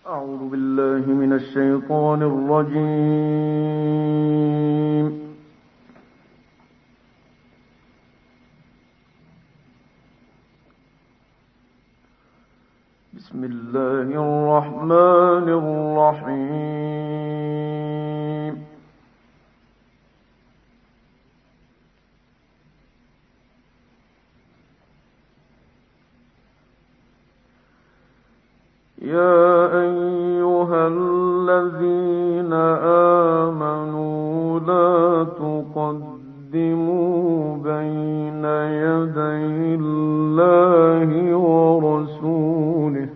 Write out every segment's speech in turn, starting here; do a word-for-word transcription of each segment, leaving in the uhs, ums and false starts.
أعوذ بالله من الشيطان الرجيم. بسم الله الرحمن الرحيم. يا أيها الذين آمنوا لا تقدموا بين يدي الله ورسوله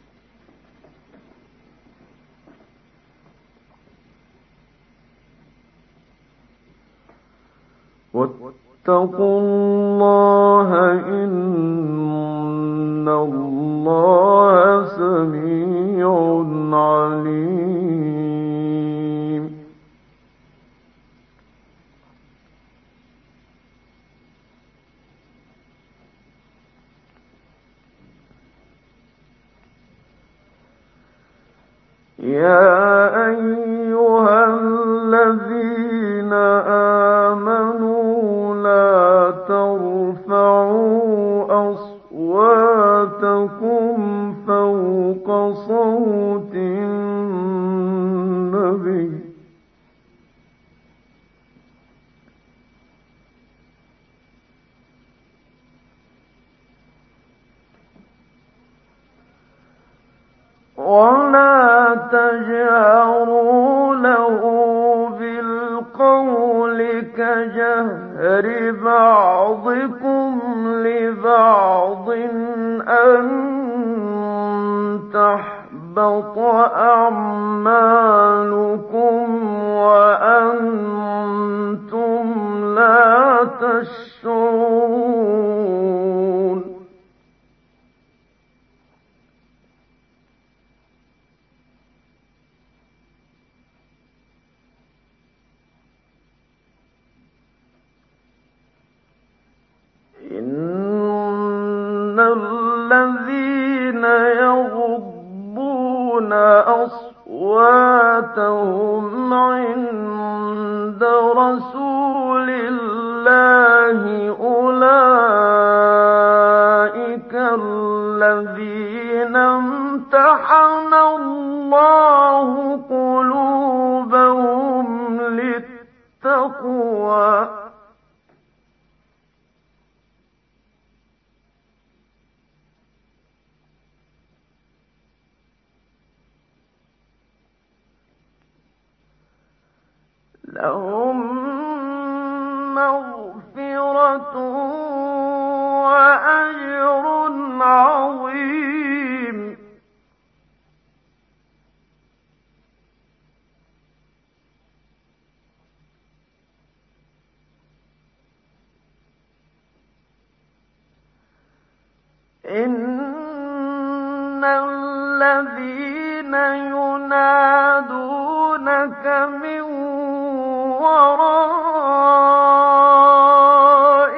واتقوا الله إن الله سميع عليم. يا أيها الذين آمنوا لا ترفعوا أصواتكم فوق صوت النبي ولا تجهروا له بالقول كجهر بعضكم لبعض أن تحبط أعمالكم وأنتم لا تشعرون. إن الذين يغضون أصواتهم عند رسول الله أولئك الذين امتحن الله قلوبهم للتقوى لهم مغفرة وأجر عظيم. إن الذين ينادونك من وراء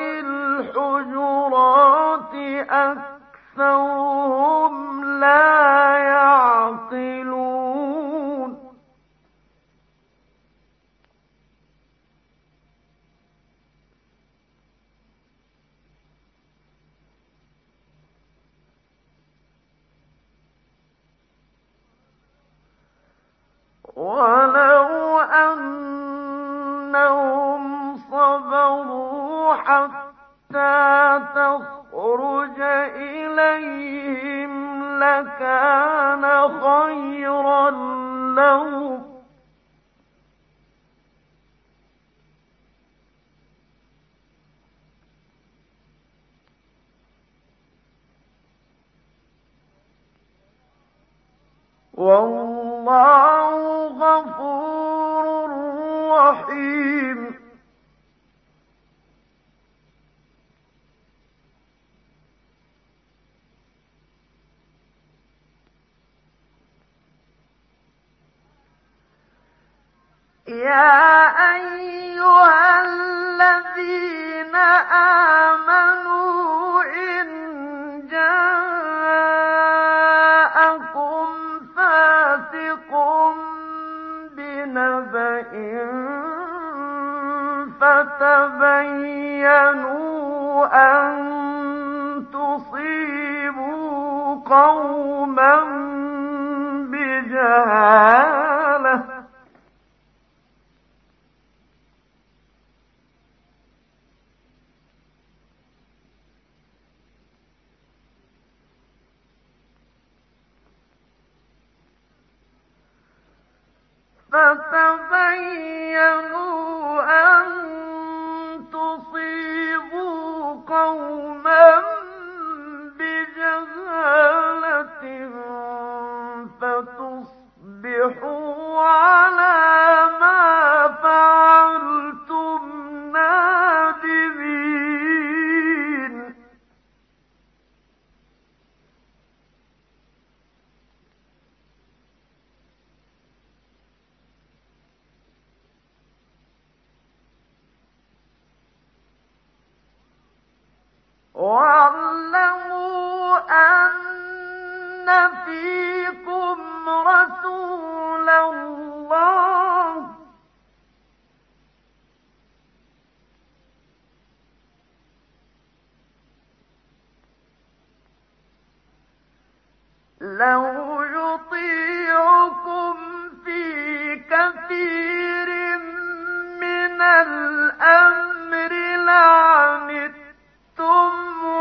الحجرات أكثرهم لا يعقلون. ولو أنهم صبروا حتى تخرج إليهم لكان خيرا لهم والله غفور رحيم. يا أيها الذين آمنوا إن جاءكم فاسق بنبأ فتبينوا أن تصيبوا قوما بجهالة فتبينوا أن تصيبوا قوما بجهالة فتصبحوا على ما فعلتم نادمين واعلموا أن فيكم رسول الله لو يطيعكم في كثير من الأمر لعنتم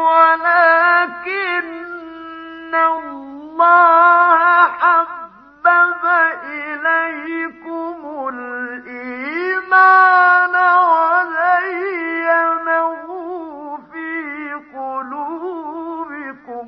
ولكن الله حبب إليكم الإيمان وزينه في قلوبكم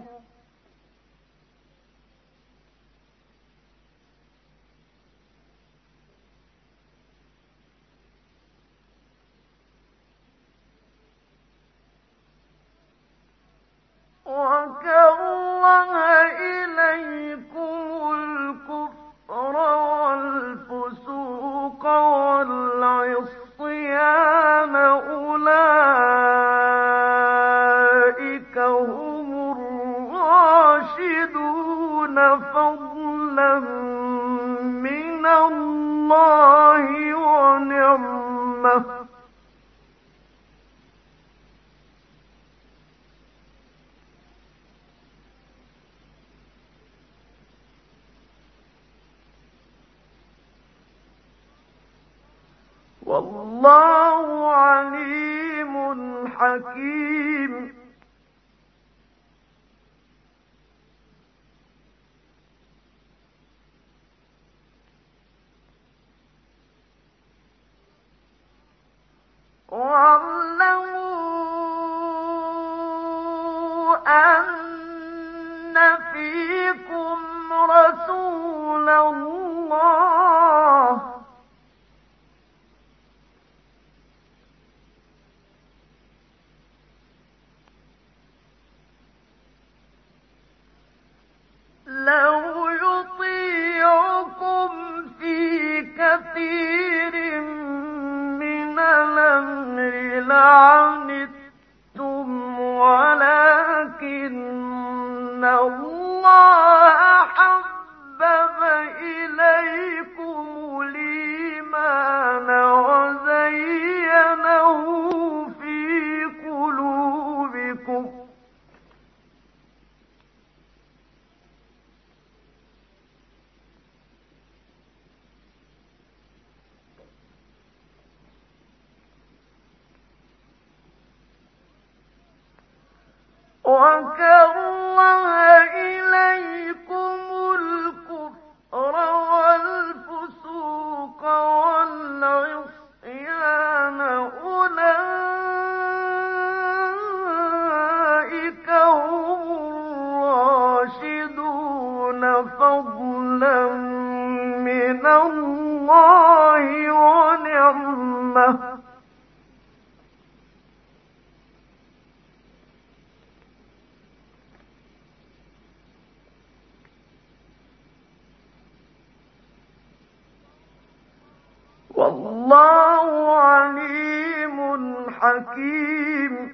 وكره إليكم الكفر والفسوق والعصيان أولئك هم الراشدون فضلا من الله ونعمة والله عليم حكيم واعلموا أن فيكم رسول الله لو يطيعكم في كثير من الأمر لعنتم ولكن الله حبب إليكم الإيمان وزينه في قلوبكم وكره إليكم الكفر والفسوق والعصيان أولئك هم الراشدون فضلا من الله ونعمة والله عليم حكيم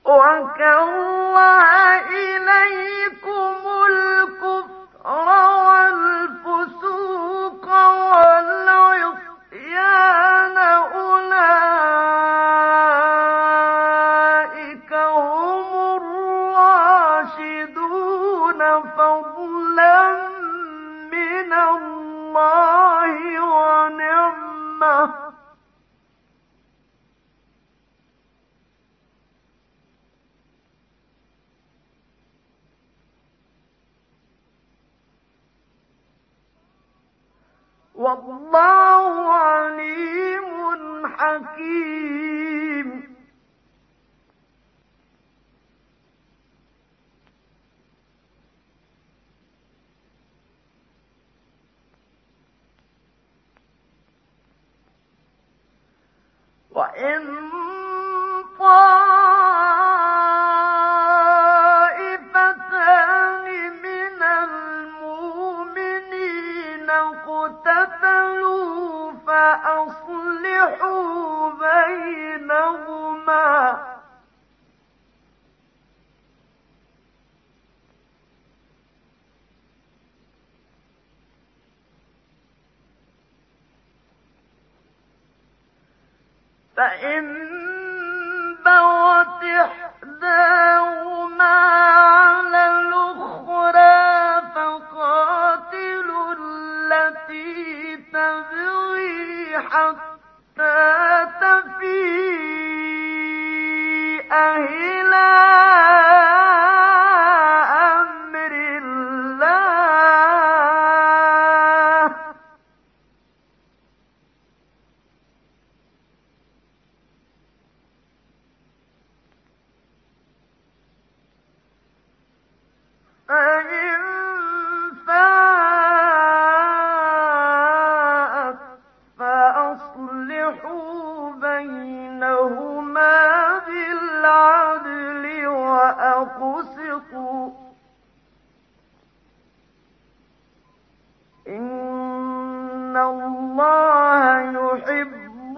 وكره إليكم الكفر والفسوق والعصيان أولئك هم الراشدون فضلا من الله ونعمة والله عليم حكيم. وإن طائفتان من المؤمنين اقتتلوا فأصلحوا بينهما فإن بغت إحداهما على الأخرى فقاتلوا التي تبغي حتى تفيء إلى أمر الله فإن فاءت فأصلحوا بينهما بالعدل وأقسطوا إن الله يحب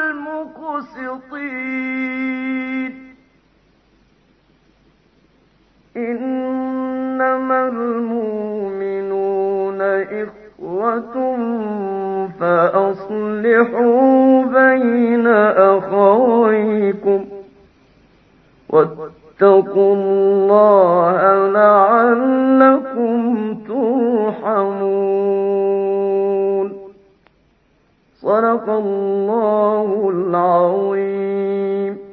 المقسطين. إنما المؤمنون إخوة فأصلحوا بين أخويكم واتقوا الله لعلكم ترحمون. صدق الله العظيم.